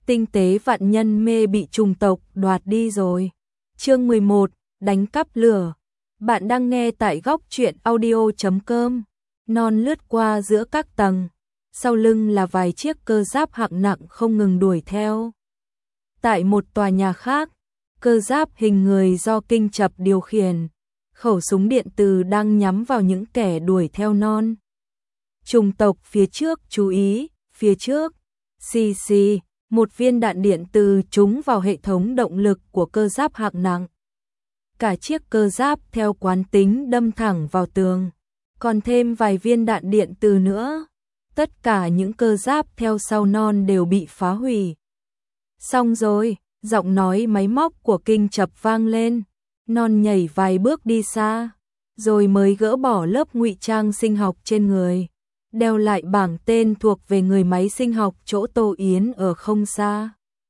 Tinh tế vạn nhân mê bị trùng tộc đoạt đi rồi. Chương 11, đánh cắp lửa. Bạn đang nghe tại góc truyện audio.com. Non lướt qua giữa các tầng, sau lưng là vài chiếc cơ giáp hạng nặng không ngừng đuổi theo. Tại một tòa nhà khác, cơ giáp hình người do Kinh Chập điều khiển, khẩu súng điện từ đang nhắm vào những kẻ đuổi theo Non. Trùng tộc phía trước, chú ý, phía trước. Xì xì, một viên đạn điện từ trúng vào hệ thống động lực của cơ giáp hạng nặng. Cả chiếc cơ giáp theo quán tính đâm thẳng vào tường, còn thêm vài viên đạn điện từ nữa. Tất cả những cơ giáp theo sau Non đều bị phá hủy. Xong rồi, giọng nói máy móc của Kinh Chập vang lên. Non nhảy vài bước đi xa, rồi mới gỡ bỏ lớp ngụy trang sinh học trên người, đeo lại bảng tên thuộc về người máy sinh học chỗ Tô Yến ở không xa.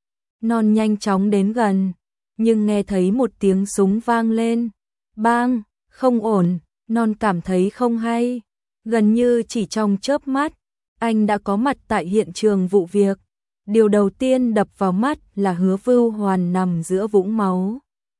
Non nhanh chóng đến gần, nhưng nghe thấy một tiếng súng vang lên. Bang, không ổn, Non cảm thấy không hay. Gần như chỉ trong chớp mắt, anh đã có mặt tại hiện trường vụ việc. Điều đầu tiên đập vào mắt là Hứa Vưu Hoàn nằm giữa vũng máu.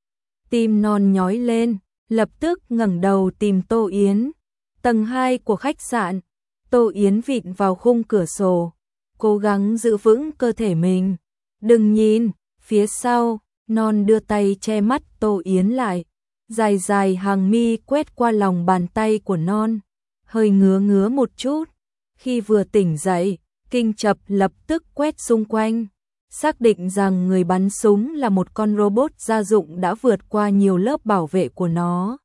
Tim Non nhói lên, lập tức ngẩng đầu tìm Tô Yến. Tầng 2 của khách sạn, Tô Yến vịn vào khung cửa sổ, cố gắng giữ vững cơ thể mình. Đừng nhìn, phía sau. Non đưa tay che mắt Tô Yến lại, dài dài hàng mi quét qua lòng bàn tay của Non, hơi ngứa ngứa một chút. Khi vừa tỉnh dậy, Kinh Chập lập tức quét xung quanh, xác định rằng người bắn súng là một con robot gia dụng đã vượt qua nhiều lớp bảo vệ của nó.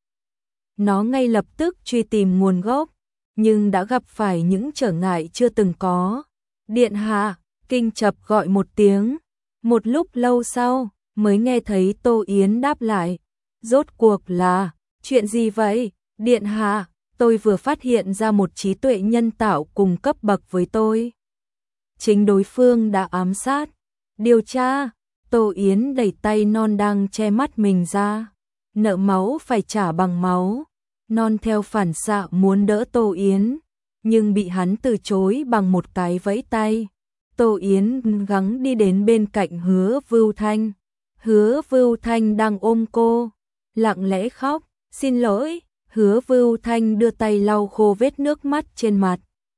Nó ngay lập tức truy tìm nguồn gốc, nhưng đã gặp phải những trở ngại chưa từng có. Điện hạ, Kinh Chập gọi một tiếng. Một lúc lâu sau, mới nghe thấy Tô Yến đáp lại. Rốt cuộc là, chuyện gì vậy? Điện hạ, tôi vừa phát hiện ra một trí tuệ nhân tạo cùng cấp bậc với tôi. Chính đối phương đã ám sát. Điều tra. Tô Yến đẩy tay Non đang che mắt mình ra. Nợ máu phải trả bằng máu. Non theo phản xạ muốn đỡ Tô Yến, nhưng bị hắn từ chối bằng một cái vẫy tay. Tô Yến gắng đi đến bên cạnh Hứa Vưu Thanh. Hứa Vưu Thanh đang ôm cô, lặng lẽ khóc. Xin lỗi. Hứa Vưu Thanh đưa tay lau khô vết nước mắt trên mặt.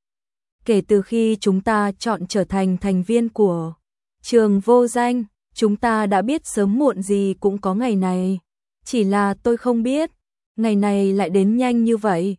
Kể từ khi chúng ta chọn trở thành thành viên của trường vô danh, chúng ta đã biết sớm muộn gì cũng có ngày này. Chỉ là tôi không biết, ngày này lại đến nhanh như vậy.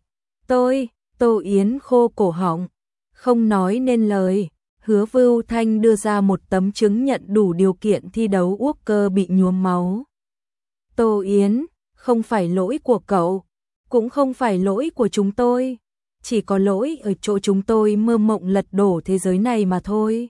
Tô Yến khô cổ họng, không nói nên lời. Hứa Vưu Thanh đưa ra một tấm chứng nhận đủ điều kiện thi đấu Walker bị nhuốm máu. Tô Yến, không phải lỗi của cậu, cũng không phải lỗi của chúng tôi. Chỉ có lỗi ở chỗ chúng tôi mơ mộng lật đổ thế giới này mà thôi.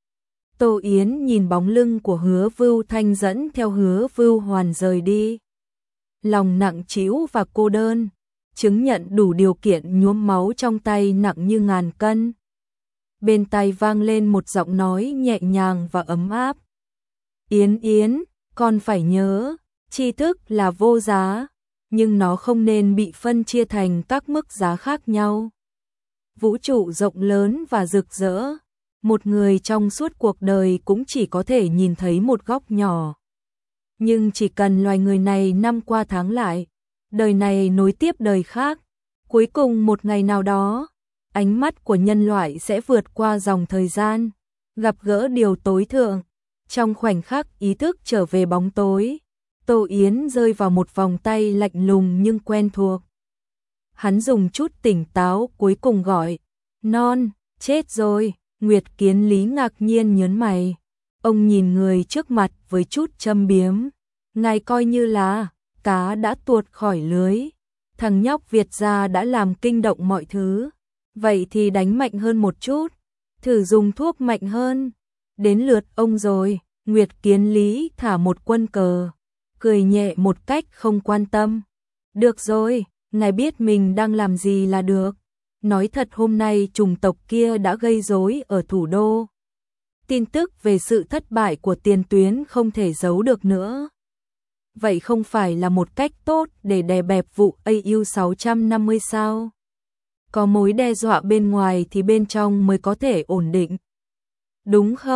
Tô Yến nhìn bóng lưng của Hứa Vưu Thanh dẫn theo Hứa Vưu Hoàn rời đi. Lòng nặng trĩu và cô đơn, chứng nhận đủ điều kiện nhuốm máu trong tay nặng như ngàn cân. Bên tai vang lên một giọng nói nhẹ nhàng và ấm áp. Yến Yến, con phải nhớ, tri thức là vô giá, nhưng nó không nên bị phân chia thành các mức giá khác nhau. Vũ trụ rộng lớn và rực rỡ, một người trong suốt cuộc đời cũng chỉ có thể nhìn thấy một góc nhỏ. Nhưng chỉ cần loài người này năm qua tháng lại, đời này nối tiếp đời khác, cuối cùng một ngày nào đó, ánh mắt của nhân loại sẽ vượt qua dòng thời gian, gặp gỡ điều tối thượng. Trong khoảnh khắc ý thức trở về bóng tối, Tô Yến rơi vào một vòng tay lạnh lùng nhưng quen thuộc. Hắn dùng chút tỉnh táo cuối cùng gọi, Non, chết rồi. Nguyệt Kiến Lý ngạc nhiên nhớn mày. Ông nhìn người trước mặt với chút châm biếm. Ngài coi như là cá đã tuột khỏi lưới. Thằng nhóc Việt gia đã làm kinh động mọi thứ. Vậy thì đánh mạnh hơn một chút, thử dùng thuốc mạnh hơn. Đến lượt ông rồi. Nguyệt Kiến Lý thả một quân cờ, cười nhẹ một cách không quan tâm. Được rồi, ngài biết mình đang làm gì là được. Nói thật hôm nay chủng tộc kia đã gây rối ở thủ đô. Tin tức về sự thất bại của tiền tuyến không thể giấu được nữa. Vậy không phải là một cách tốt để đè bẹp vụ AU-650 sao? Có mối đe dọa bên ngoài thì bên trong mới có thể ổn định. Đúng không?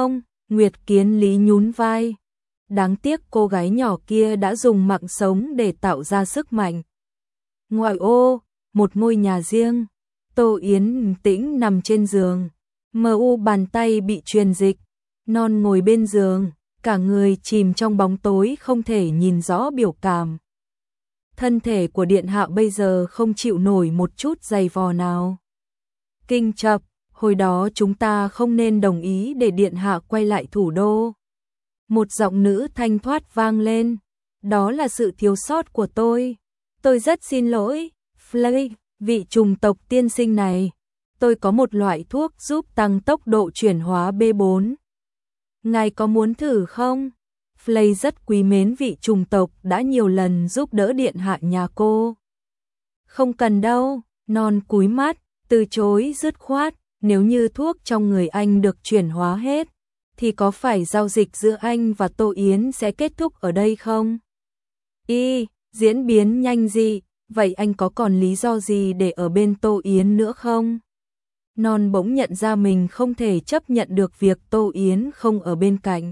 Nguyệt Kiến Lý nhún vai. Đáng tiếc cô gái nhỏ kia đã dùng mạng sống để tạo ra sức mạnh. Ngoại ô, một ngôi nhà riêng. Tô Yến tĩnh nằm trên giường. MU bàn tay bị truyền dịch. Non ngồi bên giường, cả người chìm trong bóng tối không thể nhìn rõ biểu cảm. Thân thể của điện hạ bây giờ không chịu nổi một chút giày vò nào. Kinh chập, hồi đó chúng ta không nên đồng ý để điện hạ quay lại thủ đô. Một giọng nữ thanh thoát vang lên. Đó là sự thiếu sót của tôi. Tôi rất xin lỗi, Flay, vị trùng tộc tiên sinh này. Tôi có một loại thuốc giúp tăng tốc độ chuyển hóa B4. Ngài có muốn thử không? Flay rất quý mến vị trùng tộc đã nhiều lần giúp đỡ điện hạ nhà cô. Không cần đâu, Non cúi mắt, từ chối dứt khoát. Nếu như thuốc trong người anh được chuyển hóa hết, thì có phải giao dịch giữa anh và Tô Yến sẽ kết thúc ở đây không? Diễn biến nhanh gì, vậy anh có còn lý do gì để ở bên Tô Yến nữa không? Non bỗng nhận ra mình không thể chấp nhận được việc Tô Yến không ở bên cạnh.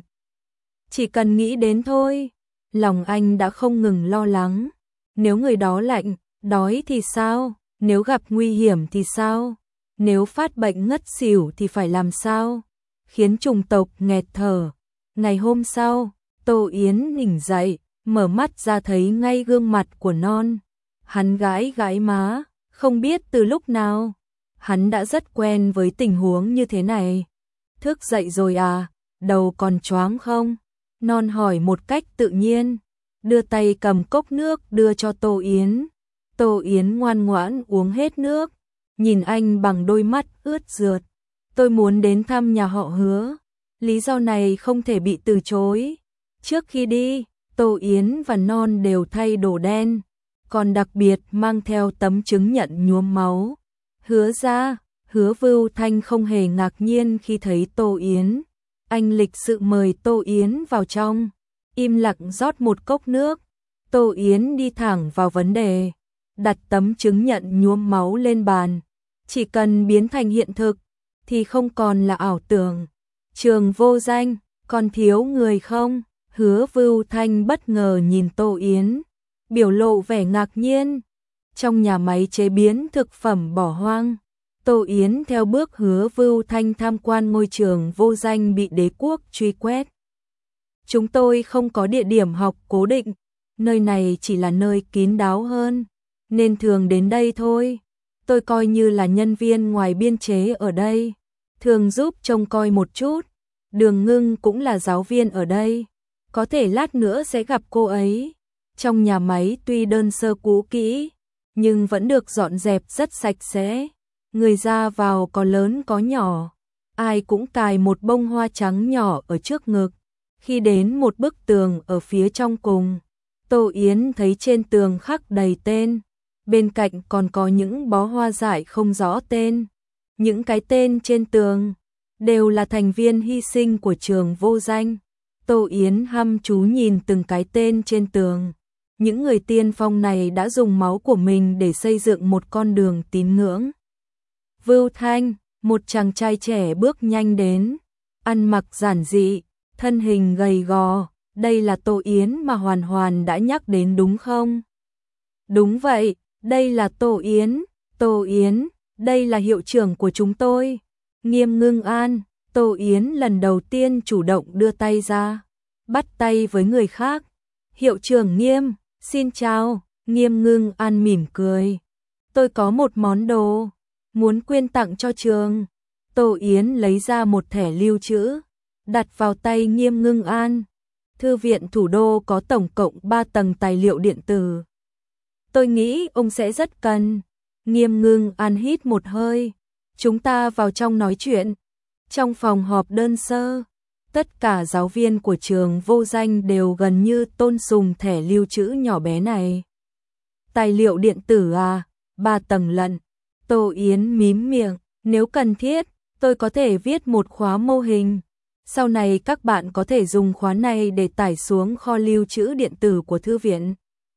Chỉ cần nghĩ đến thôi, lòng anh đã không ngừng lo lắng. Nếu người đó lạnh, đói thì sao? Nếu gặp nguy hiểm thì sao? Nếu phát bệnh ngất xỉu thì phải làm sao? Khiến trùng tộc nghẹt thở. Ngày hôm sau, Tô Yến tỉnh dậy, mở mắt ra thấy ngay gương mặt của Non. Hắn gãi gãi má, không biết từ lúc nào. Hắn đã rất quen với tình huống như thế này. Thức dậy rồi à, đầu còn choáng không? Non hỏi một cách tự nhiên, đưa tay cầm cốc nước đưa cho Tô Yến. Tô Yến ngoan ngoãn uống hết nước, nhìn anh bằng đôi mắt ướt rượt. Tôi muốn đến thăm nhà họ Hứa, lý do này không thể bị từ chối. Trước khi đi, Tô Yến và Non đều thay đồ đen, còn đặc biệt mang theo tấm chứng nhận nhuốm máu. Hứa ra, Hứa Vưu Thanh không hề ngạc nhiên khi thấy Tô Yến. Anh lịch sự mời Tô Yến vào trong, im lặng rót một cốc nước. Tô Yến đi thẳng vào vấn đề, đặt tấm chứng nhận nhuốm máu lên bàn. Chỉ cần biến thành hiện thực, thì không còn là ảo tưởng. Trường Vô Danh, còn thiếu người không? Hứa Vưu Thanh bất ngờ nhìn Tô Yến, biểu lộ vẻ ngạc nhiên. Trong nhà máy chế biến thực phẩm bỏ hoang, Tô Yến theo bước Hứa Vưu Thanh tham quan ngôi trường Vô Danh bị đế quốc truy quét. Chúng tôi không có địa điểm học cố định, nơi này chỉ là nơi kín đáo hơn, nên thường đến đây thôi. Tôi coi như là nhân viên ngoài biên chế ở đây, thường giúp trông coi một chút. Đường Ngưng cũng là giáo viên ở đây, có thể lát nữa sẽ gặp cô ấy. Trong nhà máy tuy đơn sơ cũ kỹ, nhưng vẫn được dọn dẹp rất sạch sẽ. Người ra vào có lớn có nhỏ, ai cũng cài một bông hoa trắng nhỏ ở trước ngực. Khi đến một bức tường ở phía trong cùng, Tô Yến thấy trên tường khắc đầy tên, bên cạnh còn có những bó hoa dại không rõ tên. Những cái tên trên tường đều là thành viên hy sinh của trường Vô Danh. Tô Yến hăm chú nhìn từng cái tên trên tường. Những người tiên phong này đã dùng máu của mình để xây dựng một con đường tín ngưỡng. Vưu Thanh, một chàng trai trẻ bước nhanh đến, ăn mặc giản dị, thân hình gầy gò. Đây là Tô Yến mà Hoàn Hoàn đã nhắc đến đúng không? Đúng vậy, đây là Tô Yến. Tô Yến, đây là hiệu trưởng của chúng tôi. Nghiêm Ngưng An. Tô Yến lần đầu tiên chủ động đưa tay ra, bắt tay với người khác. Hiệu trưởng Nghiêm, xin chào. Nghiêm Ngưng An mỉm cười. Tôi có một món đồ muốn quyên tặng cho trường. Tô Yến lấy ra một thẻ lưu trữ, đặt vào tay Nghiêm Ngưng An. Thư viện thủ đô có tổng cộng 3 tầng tài liệu điện tử. Tôi nghĩ ông sẽ rất cần. Nghiêm Ngưng An hít một hơi. Chúng ta vào trong nói chuyện. Trong phòng họp đơn sơ, tất cả giáo viên của trường Vô Danh đều gần như tôn sùng thẻ lưu trữ nhỏ bé này. Tài liệu điện tử à, 3 tầng lận. Tô Yến mím miệng, nếu cần thiết, tôi có thể viết một khóa mô hình. Sau này các bạn có thể dùng khóa này để tải xuống kho lưu trữ điện tử của thư viện.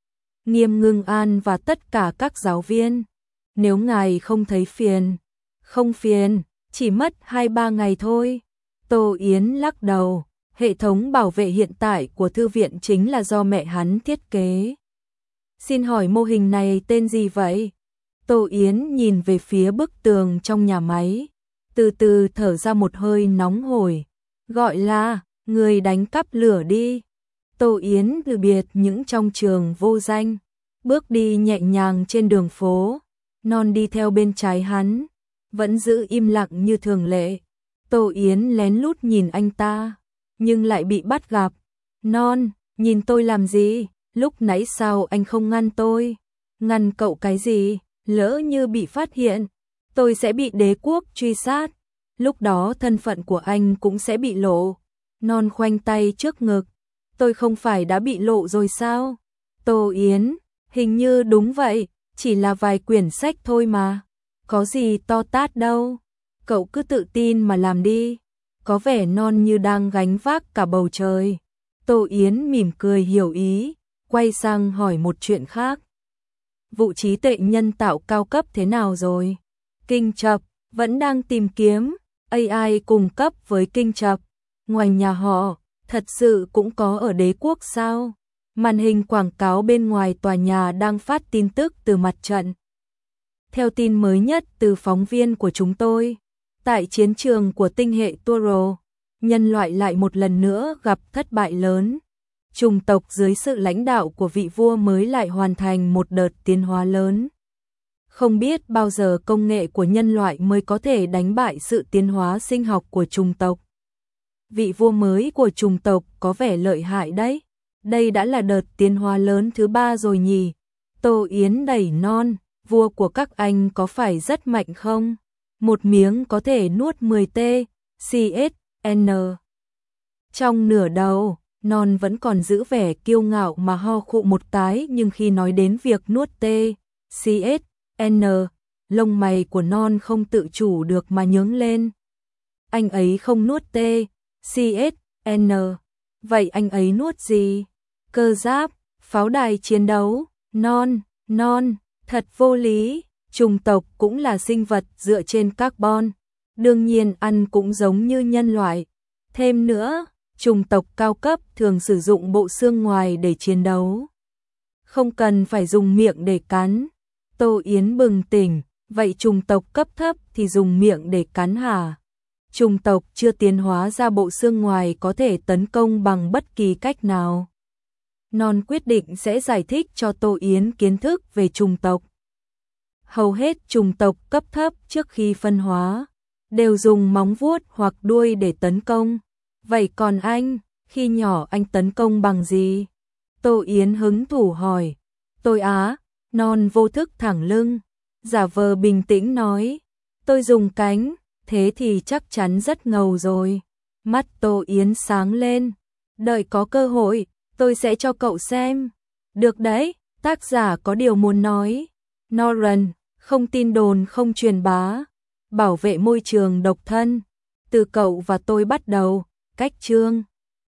Nghiêm Ngưng An và tất cả các giáo viên, nếu ngài không thấy phiền, không phiền, chỉ mất 2-3 ngày thôi. Tô Yến lắc đầu, hệ thống bảo vệ hiện tại của thư viện chính là do mẹ hắn thiết kế. Xin hỏi mô hình này tên gì vậy? Tô Yến nhìn về phía bức tường trong nhà máy, từ từ thở ra một hơi nóng hổi, gọi là người đánh cắp lửa đi. Tô Yến từ biệt những trong trường vô danh, bước đi nhẹ nhàng trên đường phố, Non đi theo bên trái hắn, vẫn giữ im lặng như thường lệ. Tô Yến lén lút nhìn anh ta, nhưng lại bị bắt gặp. Non, nhìn tôi làm gì? Lúc nãy sao anh không ngăn tôi? Ngăn cậu cái gì? Lỡ như bị phát hiện, tôi sẽ bị đế quốc truy sát. Lúc đó thân phận của anh cũng sẽ bị lộ. Non khoanh tay trước ngực. Tôi không phải đã bị lộ rồi sao? Tô Yến, hình như đúng vậy, chỉ là vài quyển sách thôi mà. Có gì to tát đâu. Cậu cứ tự tin mà làm đi. Có vẻ Non như đang gánh vác cả bầu trời. Tô Yến mỉm cười hiểu ý, quay sang hỏi một chuyện khác. Vụ trí tuệ nhân tạo cao cấp thế nào rồi? Kinh Chập vẫn đang tìm kiếm. AI cùng cấp với Kinh Chập. Ngoài nhà họ, thật sự cũng có ở đế quốc sao? Màn hình quảng cáo bên ngoài tòa nhà đang phát tin tức từ mặt trận. Theo tin mới nhất từ phóng viên của chúng tôi, tại chiến trường của tinh hệ Turo, nhân loại lại một lần nữa gặp thất bại lớn. Chủng tộc dưới sự lãnh đạo của vị vua mới lại hoàn thành một đợt tiến hóa lớn. Không biết bao giờ công nghệ của nhân loại mới có thể đánh bại sự tiến hóa sinh học của chủng tộc. Vị vua mới của chủng tộc có vẻ lợi hại đấy. Đây đã là đợt tiến hóa lớn thứ 3 rồi nhỉ? Tô Yến đẩy Non, vua của các anh có phải rất mạnh không? Một miếng có thể nuốt 10T, CSN. Trong nửa đầu, Non vẫn còn giữ vẻ kiêu ngạo mà ho khụ một cái, nhưng khi nói đến việc nuốt T, CSN, lông mày của Non không tự chủ được mà nhướng lên. Anh ấy không nuốt T, CSN. Vậy anh ấy nuốt gì? Cơ giáp, pháo đài chiến đấu. Non, thật vô lý. Chủng tộc cũng là sinh vật dựa trên carbon, đương nhiên ăn cũng giống như nhân loại. Thêm nữa, chủng tộc cao cấp thường sử dụng bộ xương ngoài để chiến đấu, không cần phải dùng miệng để cắn. Tô Yến bừng tỉnh, vậy chủng tộc cấp thấp thì dùng miệng để cắn hả? Chủng tộc chưa tiến hóa ra bộ xương ngoài có thể tấn công bằng bất kỳ cách nào. Non quyết định sẽ giải thích cho Tô Yến kiến thức về chủng tộc. Hầu hết chủng tộc cấp thấp trước khi phân hóa đều dùng móng vuốt hoặc đuôi để tấn công. Vậy còn anh, khi nhỏ anh tấn công bằng gì? Tô Yến hứng thú hỏi. Tôi á, Non vô thức thẳng lưng, giả vờ bình tĩnh nói. Tôi dùng cánh, thế thì chắc chắn rất ngầu rồi. Mắt Tô Yến sáng lên. Đợi có cơ hội, tôi sẽ cho cậu xem. Được đấy, tác giả có điều muốn nói. Noran, không tin đồn không truyền bá. Bảo vệ môi trường độc thân. Từ cậu và tôi bắt đầu, cách chương.